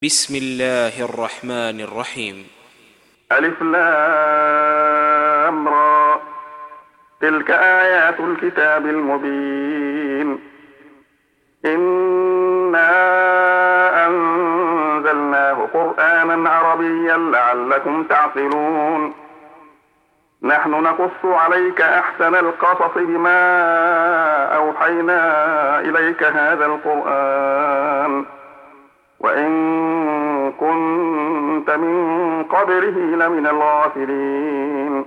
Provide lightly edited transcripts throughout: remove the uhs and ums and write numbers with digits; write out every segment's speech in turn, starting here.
بسم الله الرحمن الرحيم. ألف لام را. تلك آيات الكتاب المبين. إنا أنزلناه قرآنا عربيا لعلكم تعقلون. نحن نقص عليك أحسن القصص بما أوحينا إليك هذا القرآن وإن كنت من قبله لمن الغافلين.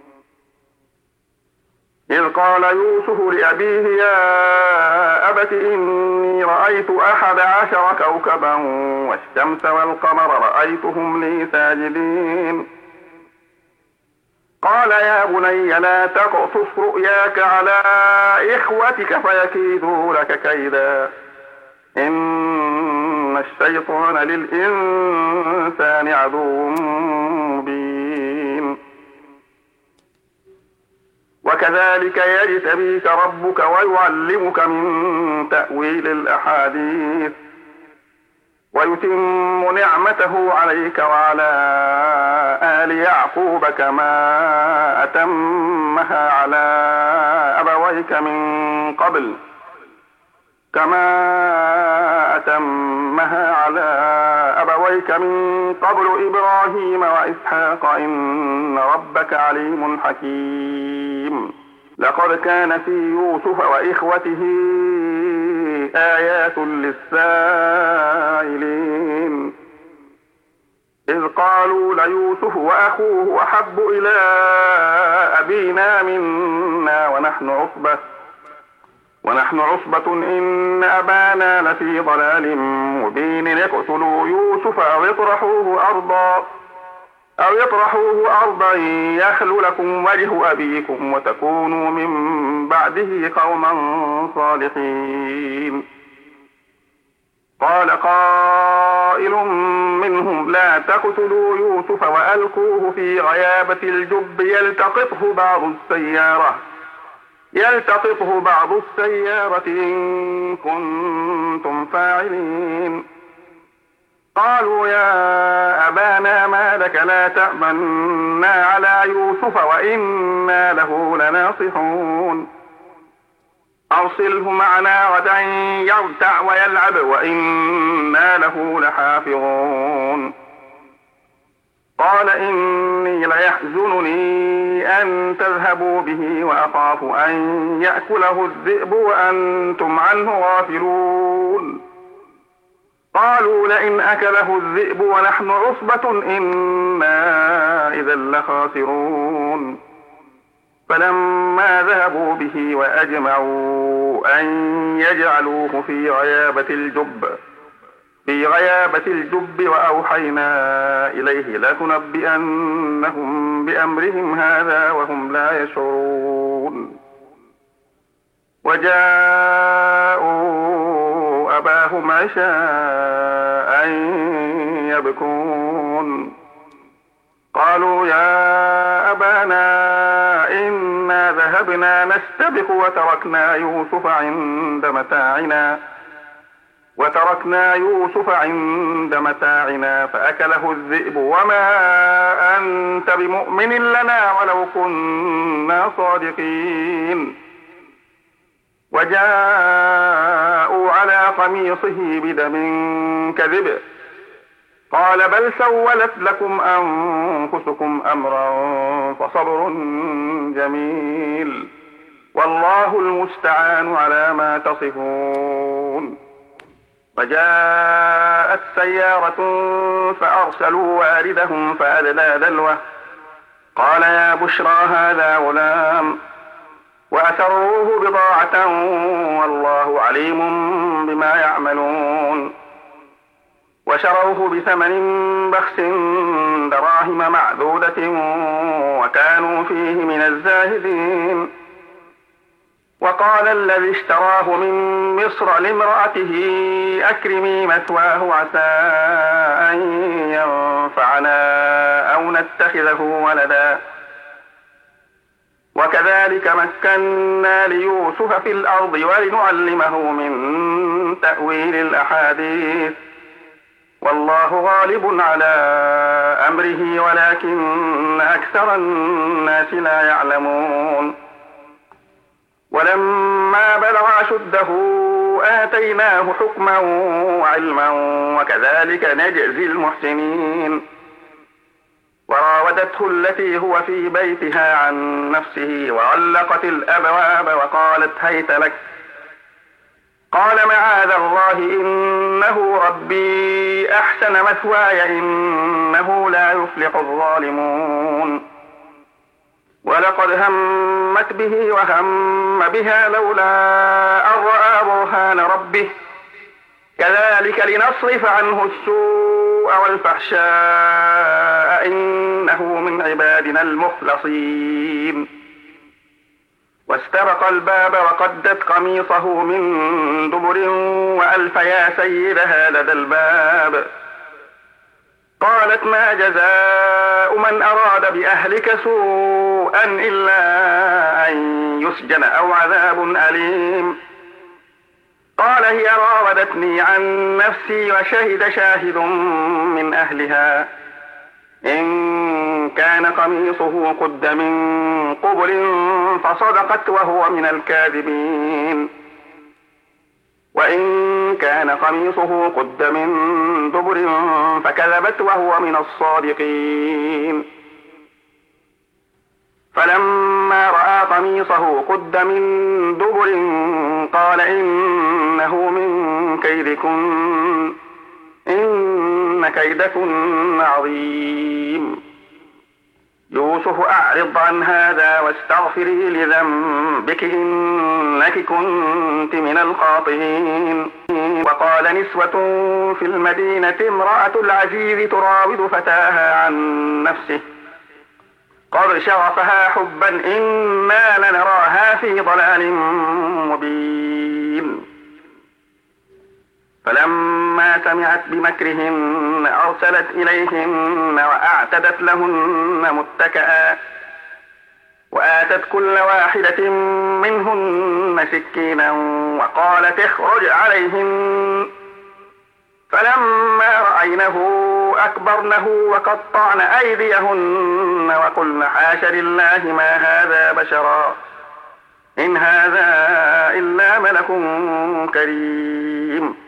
إذ قال يوسف لأبيه يا أبت إني رأيت 11 كوكبا والشمس والقمر رأيتهم لي ساجدين. قال يا بني لا تقصص رؤياك على إخوتك فيكيدوا لك كيدا إن الشيطان للإنسان عدو مبين. وكذلك يجتبيك ربك ويعلمك من تأويل الأحاديث ويتم نعمته عليك وعلى آل يعقوب كما أتمها على أبويك من قبل إبراهيم وإسحاق إن ربك عليم حكيم. لقد كان في يوسف وإخوته آيات للسائلين إذ قالوا ليوسف وأخوه أحب إلى أبينا منا ونحن عصبة إن أبانا لفي ضلال مبين. اقتلوا يوسف أو يطرحوه أرضا يخل لكم وجه أبيكم وتكونوا من بعده قوما صالحين. قال قائل منهم لا تقتلوا يوسف وألقوه في غيابة الجب يلتقطه بعض السيارة إن كنتم فاعلين. قالوا يا أبانا ما لك لا تأمنا على يوسف وإنا له لناصحون. أرسله معنا غدا يرتع ويلعب وإنا له لحافظون. قال إني ليحزنني أن تذهبوا به وأخاف أن يأكله الذئب وأنتم عنه غافلون. قالوا لئن أكله الذئب ونحن عصبة إنا إذا لخاسرون. فلما ذهبوا به وأجمعوا أن يجعلوه في غيابة الجب وأوحينا إليه لتنبئنهم بأمرهم هذا وهم لا يشعرون. وجاءوا أباهم عشاء يبكون. قالوا يا أبانا إنا ذهبنا نستبق وتركنا يوسف عند متاعنا فأكله الذئب وما أنت بمؤمن لنا ولو كنا صادقين. وجاءوا على قميصه بدم كذب قال بل سولت لكم أنفسكم أمرا فصبر جميل والله المستعان على ما تصفون. وجاءت سيارة فأرسلوا واردهم فأدلى دلوه قال يا بشرى هذا غلام وأسروه بضاعة والله عليم بما يعملون. وشروه بثمن بخس دراهم معدودة وكانوا فيه من الزاهدين. وقال الذي اشتراه من مصر لامرأته أكرمي مثواه عسى أن ينفعنا أو نتخذه ولدا. وكذلك مكنا ليوسف في الأرض ولنعلمه من تأويل الأحاديث والله غالب على أمره ولكن أكثر الناس لا يعلمون ولما بلغ أشده آتيناه حكما وعلما وكذلك نجزي المحسنين وراودته التي هو في بيتها عن نفسه وغلقت الأبواب وقالت هيت لك قال معاذ الله إنه ربي أحسن مثواي إنه لا يفلح الظالمون ولقد همت به وهم بها لولا أن رأى برهان ربه كذلك لنصرف عنه السوء والفحشاء إنه من عبادنا المخلصين واستبق الباب وقدت قميصه من دبر وألف يا سيدها لدى الباب قالت ما جزاء من أراد بأهلك سوءا إلا أن يسجن أو عذاب أليم قال هي راودتني عن نفسي وشهد شاهد من أهلها إن كان قميصه قد من قبل فصدقت وهو من الكاذبين وإن كان قميصه قد من دبر فكذبت وهو من الصادقين فلما رأى قميصه قد من دبر قال إنه من كيدكن إن كيدكن عظيم يوسف أعرض عن هذا واستغفري لذنبك إنك كنت من الخاطئين وقال نسوة في المدينة امرأة العزيز تراود فتاها عن نفسه قد شغفها حبا إنا لنراها في ضلال مبين فلما سمعت بمكرهن أرسلت إليهن وأعتدت لهن متكئا وآتت كل واحدة منهن سكينا وقالت اخرج عليهن فلما رأينه أكبرنه وقطعن أيديهن وقلن حاش لله ما هذا بشرا إن هذا إلا ملك كريم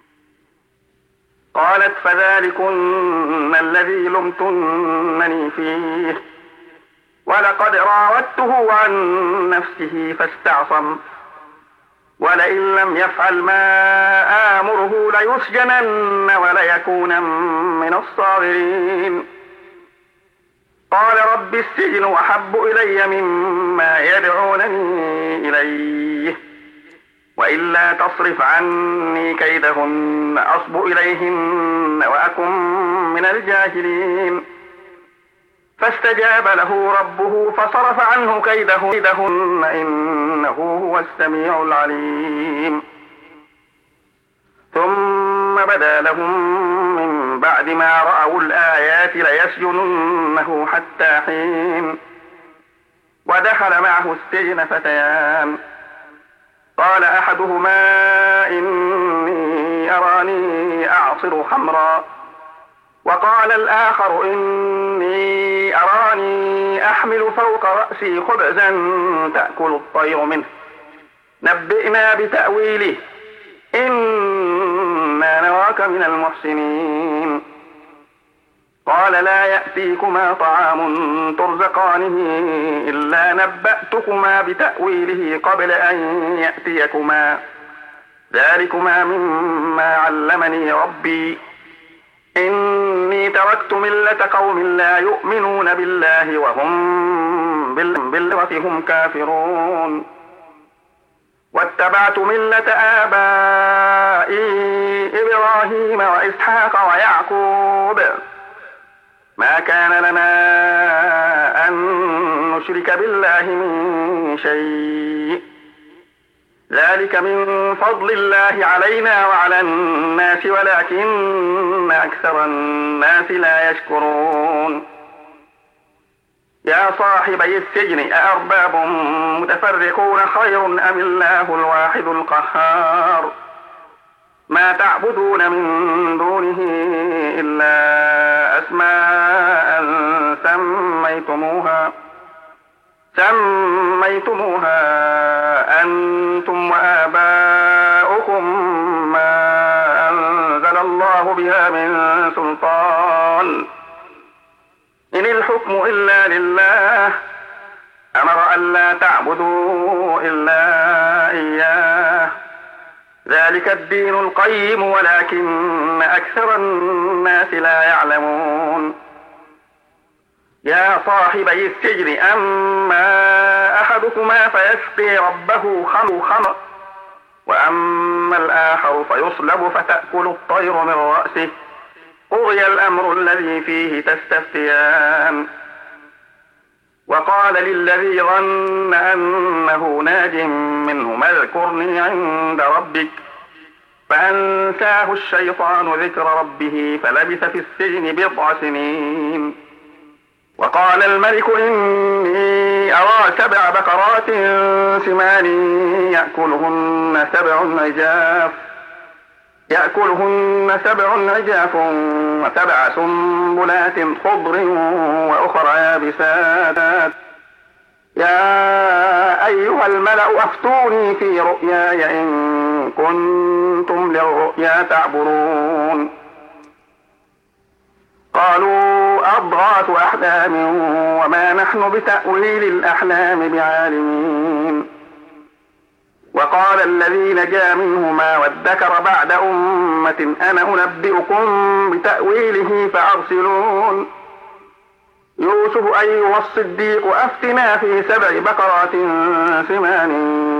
قالت فذلكن الذي لمتنني فيه ولقد راودته عن نفسه فاستعصم ولئن لم يفعل ما آمره ليسجنن وليكون من الصاغرين قال رب السجن أحب إلي مما يدعونني إليه وإلا تصرف عني كيدهن أصب إليهن وأكن من الجاهلين فاستجاب له ربه فصرف عنه كيدهن إنه هو السميع العليم ثم بدا لهم من بعد ما رأوا الآيات ليسجننه حتى حين ودخل معه السجن فتيان قال أحدهما إني أراني أعصر خمرا وقال الآخر إني أراني أحمل فوق رأسي خبزا تأكل الطير منه نبئنا بتأويله إنا نراك من المحسنين قال لا يأتيكما طعام ترزقانه إلا نبأتكما بتأويله قبل أن يأتيكما ذلكما مما علمني ربي إني تركت ملة قوم لا يؤمنون بالله وهم بالآخرة هم كافرون واتبعت ملة آبائي إبراهيم وإسحاق ويعقوب ما كان لنا أن نشرك بالله من شيء ذلك من فضل الله علينا وعلى الناس ولكن أكثر الناس لا يشكرون يا صاحبي السجن أأرباب متفرقون خير أم الله الواحد القهار ما تعبدون من دونه إلا أسماء سميتموها أنتم وآباؤكم ما أنزل الله بها من سلطان إن الحكم إلا لله أمر ألا تعبدوا إلا إياه ذلك الدين القيم ولكن أكثر الناس لا يعلمون يا صاحبي السجن أما أحدكما فيسقي ربه خمر وأما الآخر فيصلب فتأكل الطير من رأسه قضي الأمر الذي فيه تستفتيان وقال للذي ظن أنه ناج منهما اذكرني عند ربك فأنساه الشيطان ذكر ربه فلبث في السجن بضع سنين وقال الملك إني أرى 7 بقرات سمان يأكلهن 7 عجاف و7 سنبلات خضر وأخرى يابسات يا أيها الملأ أفتوني في رؤياي إن كنتم للرؤيا تعبرون قالوا أضغاث أحلام وما نحن بتأويل الأحلام بعالمين وقال الذي نجا منهما وادكر بعد أمة أنا أنبئكم بتأويله فأرسلون يوسف أيها الصديق أفتنا في 7 بقرات سمان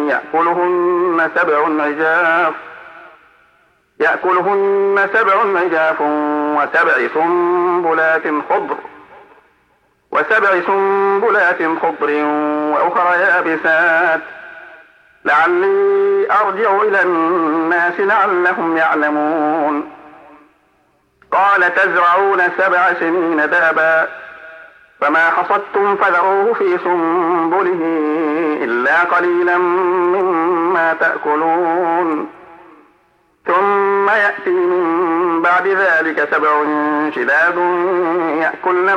يأكلهن 7 عجاف و7 سنبلات خضر وأخرى يابسات لعلي أرجع إلى الناس لعلهم يعلمون قال تزرعون 7 سنين دابا فما حصدتم فذروه في سنبله إلا قليلا مما تأكلون ثم يأتي من بعد ذلك 7 شداد يأكلن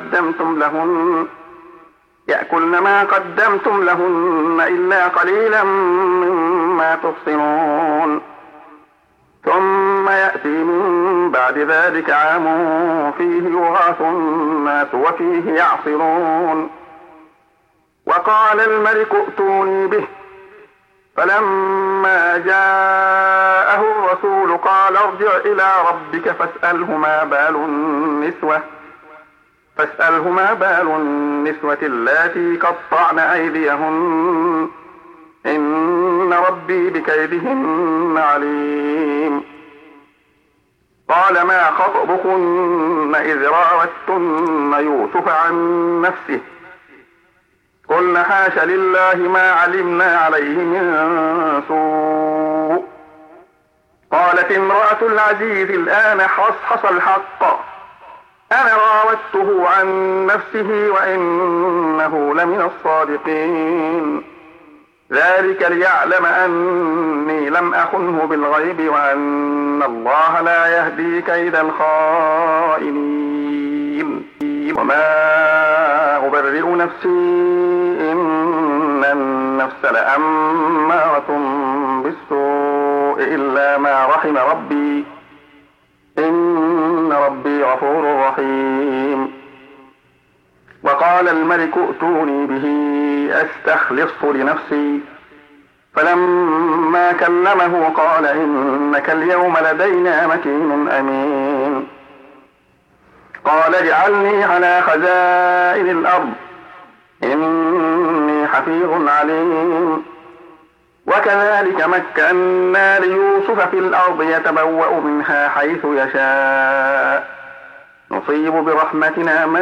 ما قدمتم لهن إلا قليلا مما تحصنون ثم يأتي من بعد ذلك عام فيه يغاث الناس وفيه يعصرون وقال الملك ائتوني به فلما جاءه الرسول قال ارجع إلى ربك فاسأله ما بال النسوة اللاتي قطعن أيديهن إن ربي بكيدهن عليم قال ما خطبكن إذ راوتن يوسف عن نفسه قلنا حاش لله ما علمنا عليه من سوء قالت امرأة العزيز الآن حصحص الحق أنا راودته عن نفسه وإنه لمن الصادقين ذلك ليعلم أني لم أخنه بالغيب وأن الله لا يهدي كيد الخائنين وما أبرئ نفسي إن النفس لأمارة بالسوء إلا ما رحم ربي إن ربي غفور رحيم وقال الملك ائتوني به أستخلصه لنفسي فلما كلمه قال إنك اليوم لدينا مكين أمين قال اجعلني على خزائن الأرض إني حفيظ عليم وكذلك مكنا ليوسف في الأرض يتبوأ منها حيث يشاء نصيب برحمتنا من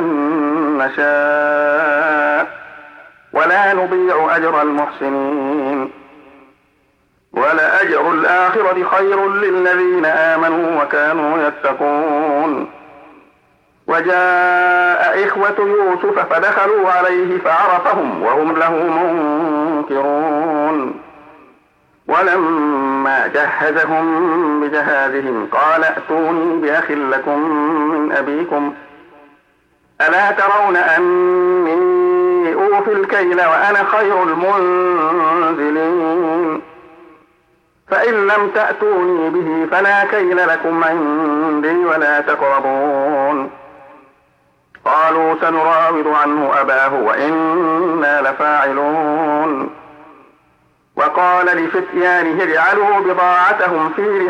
نشاء ولا نضيع أجر المحسنين ولأجر الآخرة خير للذين آمنوا وكانوا يتقون وجاء إخوة يوسف فدخلوا عليه فعرفهم وهم له منكرون ولما فلما جهزهم بجهازهم قال ائتوني بأخ لكم من أبيكم ألا ترون أني أوفي الكيل وأنا خير المنزلين فإن لم تأتوني به فلا كيل لكم عندي ولا تقربون قالوا سنراود عنه أباه وإنا لفاعلون وقال لفتيانه اجعلوا بضاعتهم في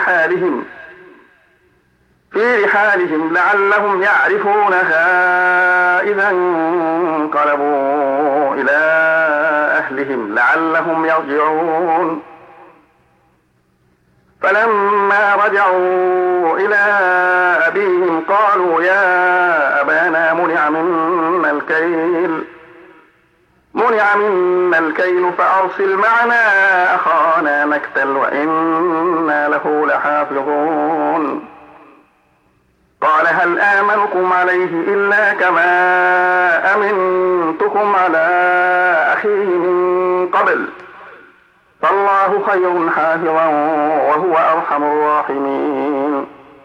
رحالهم لعلهم يعرفونها إذا انقلبوا إلى أهلهم لعلهم يرجعون فلما رجعوا إلى أبيهم قالوا يا أبانا منع منا الكيل فأرسل معنا أخانا نكتل وإنا له لحافظون قال هل آمنكم عليه إلا كما أمنتكم على أخيه من قبل فالله خير حافظا وهو أرحم الراحمين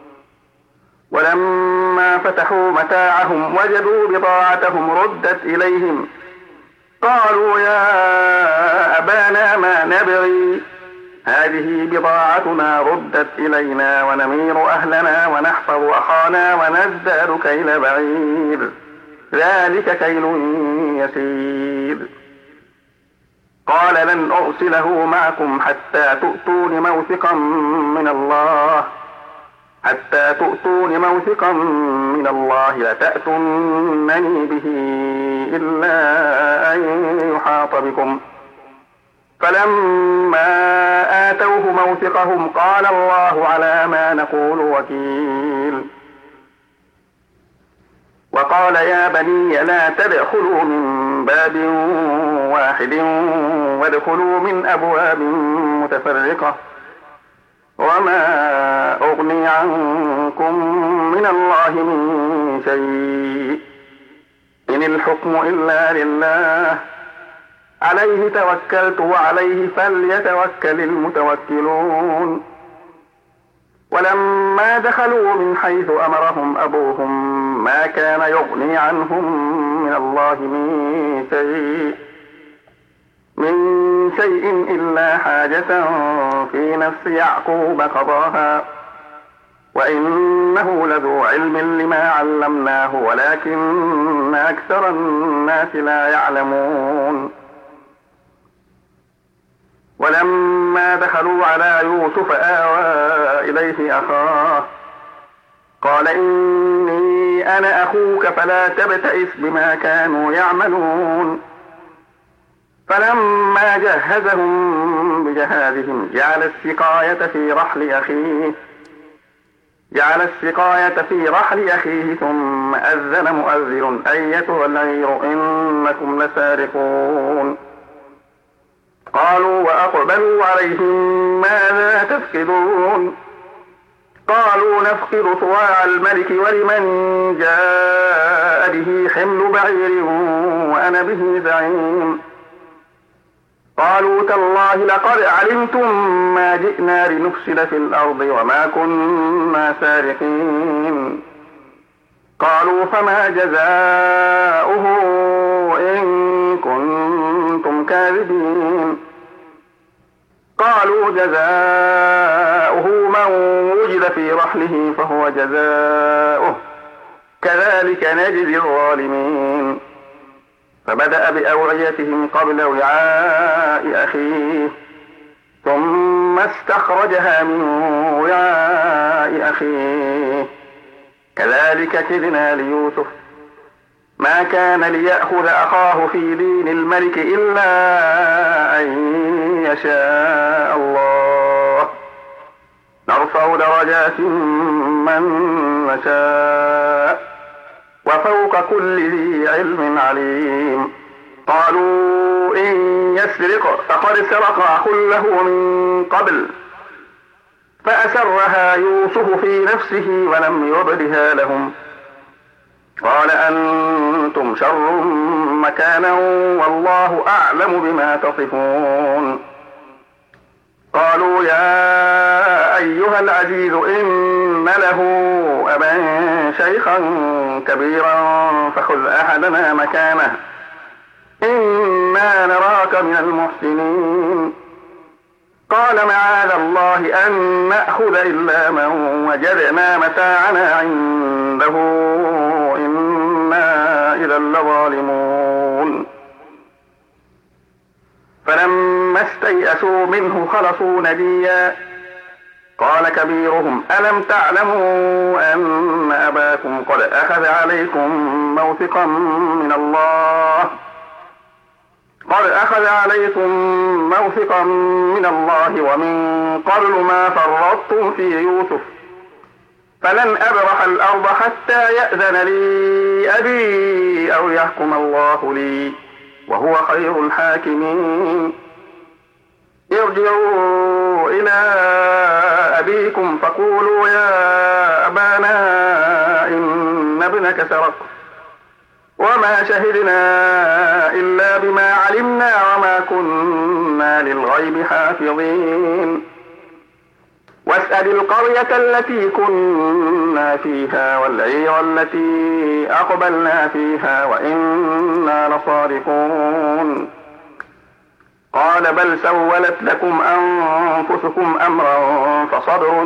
ولما فتحوا متاعهم وجدوا بضاعتهم ردت إليهم قالوا يا أبانا ما نبغي هذه بضاعتنا ردت إلينا ونمير أهلنا ونحفظ أخانا ونزداد كيل بعير ذلك كيل يسير قال لن أرسله معكم حتى تؤتون موثقا من الله لتأتونني به إلا أن يحاط بكم فلما آتوه موثقهم قال الله على ما نقول وكيل وقال يا بني لا تدخلوا من باب واحد وادخلوا من أبواب متفرقة وما أغني عنكم من الله من شيء إن الحكم إلا لله عليه توكلت وعليه فليتوكل المتوكلون ولما دخلوا من حيث أمرهم أبوهم ما كان يغني عنهم من الله من شيء إلا حاجة في نفس يعقوب قضاها وإنه لذو علم لما علمناه ولكن أكثر الناس لا يعلمون ولما دخلوا على يوسف آوى إليه أخاه قال إني أنا أخوك فلا تبتئس بما كانوا يعملون فلما جهزهم بجهازهم جعل السقاية في رحل أخيه ثم أذن مؤذن أيتها العير إنكم لسارقون قالوا وأقبلوا عليهم ماذا تفقدون قالوا نفقد صواع الملك ولمن جاء به حمل بعير وأنا به زعيم قالوا تالله لقد علمتم ما جئنا لنفسد في الأرض وما كنا سارقين قالوا فما جزاؤه إن كنتم كاذبين قالوا جزاؤه من وجد في رحله فهو جزاؤه كذلك نجزي الظالمين فبدأ بأوعيتهم قبل وعاء أخيه ثم استخرجها من وعاء أخيه كذلك كدنا ليوسف ما كان ليأخذ أخاه في دين الملك إلا أن يشاء الله نرفع درجات من نشاء وفوق كل ذي علم عليم قالوا إن يسرق فقد سرق أخ له من قبل فأسرها يوسف في نفسه ولم يبدها لهم قال أنتم شر مكانا والله أعلم بما تصفون قالوا يا أيها العزيز إن له أبا شيخا كبيرا فخذ أحدنا مكانه إنا نراك من المحسنين. قال معاذ الله أن نأخذ إلا من وجدنا متاعنا عنده إنا إذا لظالمون. فلما استيئسوا منه خلصوا نجيا قال كبيرهم ألم تعلموا أن أباكم قد أخذ عليكم موثقا من الله ومن قبل ما فرطتم في يوسف فلن أبرح الأرض حتى يأذن لي أبي أو يحكم الله لي وهو خير الحاكمين. ارجعوا إلى أبيكم فقولوا يا أبانا إن ابنك سرق وما شهدنا إلا بما علمنا وما كنا للغيب حافظين. واسأل القرية التي كنا فيها والعير التي أقبلنا فيها وإنا لصادقون. قال بل سولت لكم أنفسكم أمرا فصبر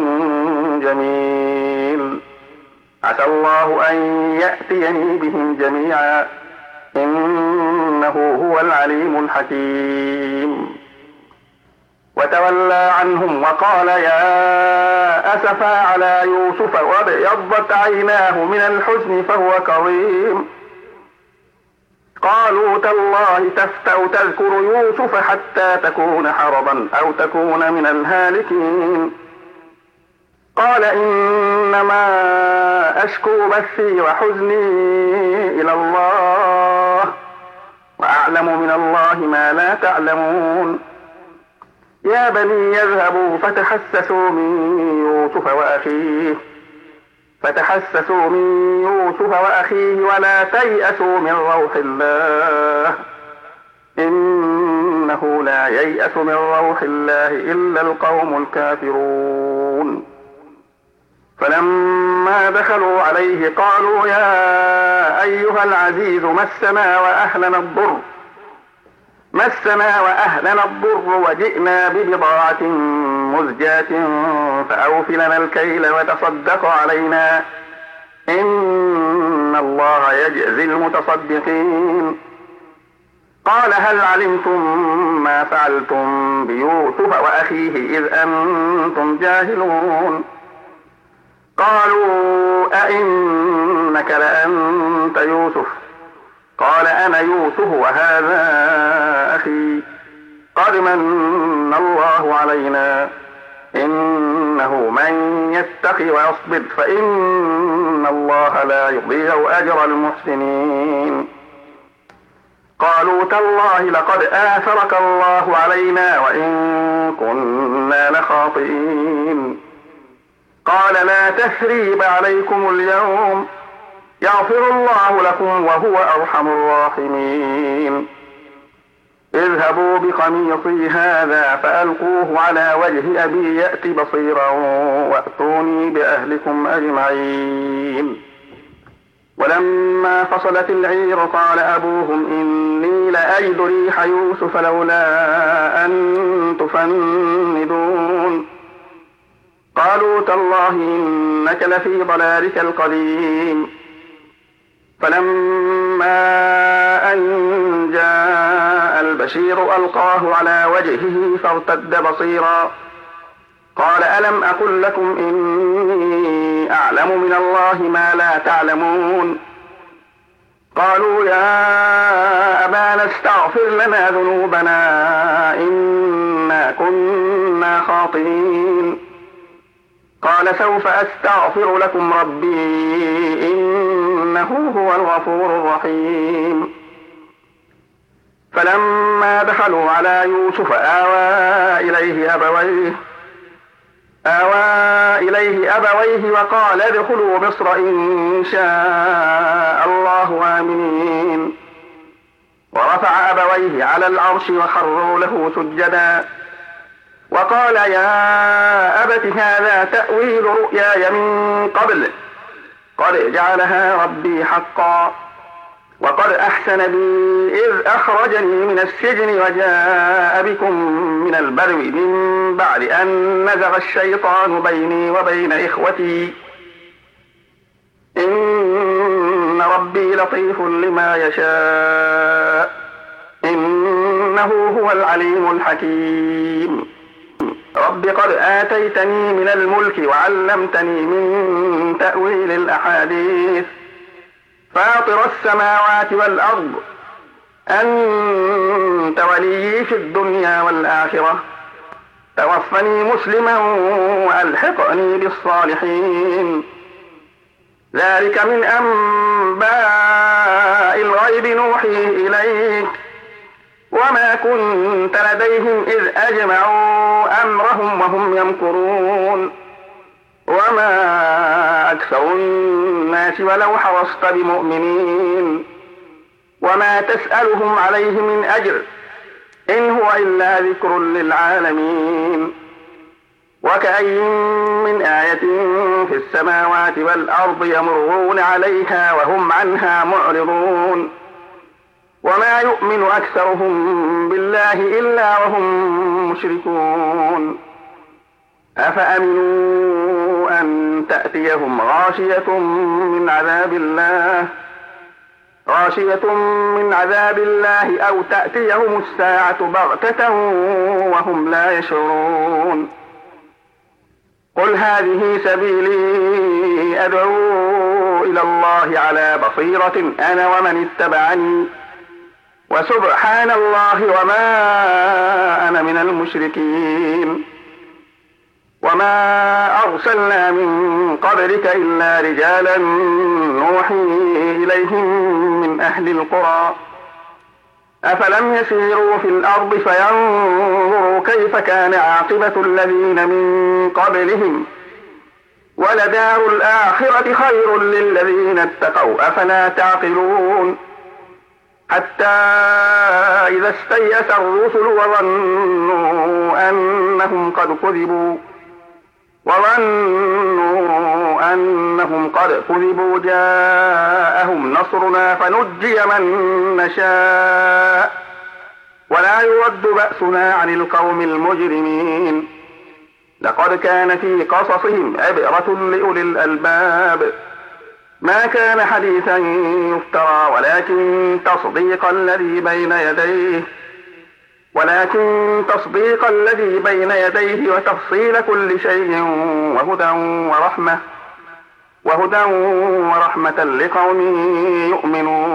جميل عسى الله أن يأتيني بهم جميعا إنه هو العليم الحكيم. وتولى عنهم وقال يا أسفا على يوسف وابيضت عيناه من الحزن فهو كظيم. قالوا تالله تفتأ تذكر يوسف حتى تكون حرضا أو تكون من الهالكين. قال إنما أشكو بثي وحزني إلى الله وأعلم من الله ما لا تعلمون. يا بني يذهبوا فتحسسوا من يوسف وأخيه ولا تيأسوا من روح الله إنه لا ييأس من روح الله إلا القوم الكافرون. فلما دخلوا عليه قالوا يا أيها العزيز مسنا وأهلنا الضر وجئنا ببضاعة مزجاة فأوف لنا الكيل وتصدق علينا إن الله يجزي المتصدقين. قال هل علمتم ما فعلتم بيوسف وأخيه إذ أنتم جاهلون. قالوا أئنك لأنت يوسف قال أنا يوسف وهذا أخي قد من الله علينا إنه من يتق ويصبر فإن الله لا يضيع أجر المحسنين. قالوا تالله لقد آثرك الله علينا وإن كنا لخاطئين. قال لا تثريب عليكم اليوم يغفر الله لكم وهو أرحم الراحمين. اذهبوا بقميصي هذا فألقوه على وجه أبي يأت بصيرا وأتوني بأهلكم أجمعين. ولما فصلت العير قال أبوهم إني لأجد ريح يوسف لولا أن تفندون. قالوا تالله إنك لفي ضلالك القديم. فلما أن جاء البشير ألقاه على وجهه فارتد بصيرا قال ألم أقل لكم إني أعلم من الله ما لا تعلمون. قالوا يا أبانا استغفر لنا ذنوبنا إنا كنا خاطئين. قال سوف أستغفر لكم ربي إنه هو الغفور الرحيم. فلما دخلوا على يوسف آوى إليه أبويه وقال ادخلوا مصر إن شاء الله آمنين. ورفع أبويه على العرش وخروا له سجدا وقال يا أبت هذا تأويل رؤياي من قبل قد جعلها ربي حقا وقد أحسن بي إذ أخرجني من السجن وجاء بكم من البدو من بعد أن نزغ الشيطان بيني وبين إخوتي إن ربي لطيف لما يشاء إنه هو العليم الحكيم رب قد آتيتني من الملك وعلمتني من تأويل الأحاديث فاطر السماوات والأرض أنت وليي في الدنيا والآخرة توفني مسلما وألحقني بالصالحين ذلك من أنباء الغيب نوحيه إليك وما كنت لديهم إذ أجمعوا أمرهم وهم يمكرون وما أكثر الناس ولو حرصت بمؤمنين وما تسألهم عليه من أجر إن هو إلا ذكر للعالمين وكأي من آية في السماوات والأرض يمرون عليها وهم عنها معرضون وما يؤمن أكثرهم بالله إلا وهم مشركون أفأمنوا أن تأتيهم غاشية من عذاب الله أو تأتيهم الساعة بغتة وهم لا يشعرون قل هذه سبيلي أدعو إلى الله على بصيرة أنا ومن اتبعني وسبحان الله وما أنا من المشركين وما أرسلنا من قبلك إلا رجالا نوحي إليهم من أهل القرى أفلم يسيروا في الأرض فينظروا كيف كان عاقبة الذين من قبلهم ولدار الآخرة خير للذين اتقوا أفلا تعقلون حتى إذا استيأس الرسل وظنوا أنهم قد كذبوا جاءهم نصرنا فنجي من نشاء ولا يرد بأسنا عن القوم المجرمين لقد كان في قصصهم عبرة لأولي الألباب ما كان حديثا يفترى ولكن تصديق الذي بين يديه وتفصيل كل شيء وهدى ورحمة لقوم يؤمنون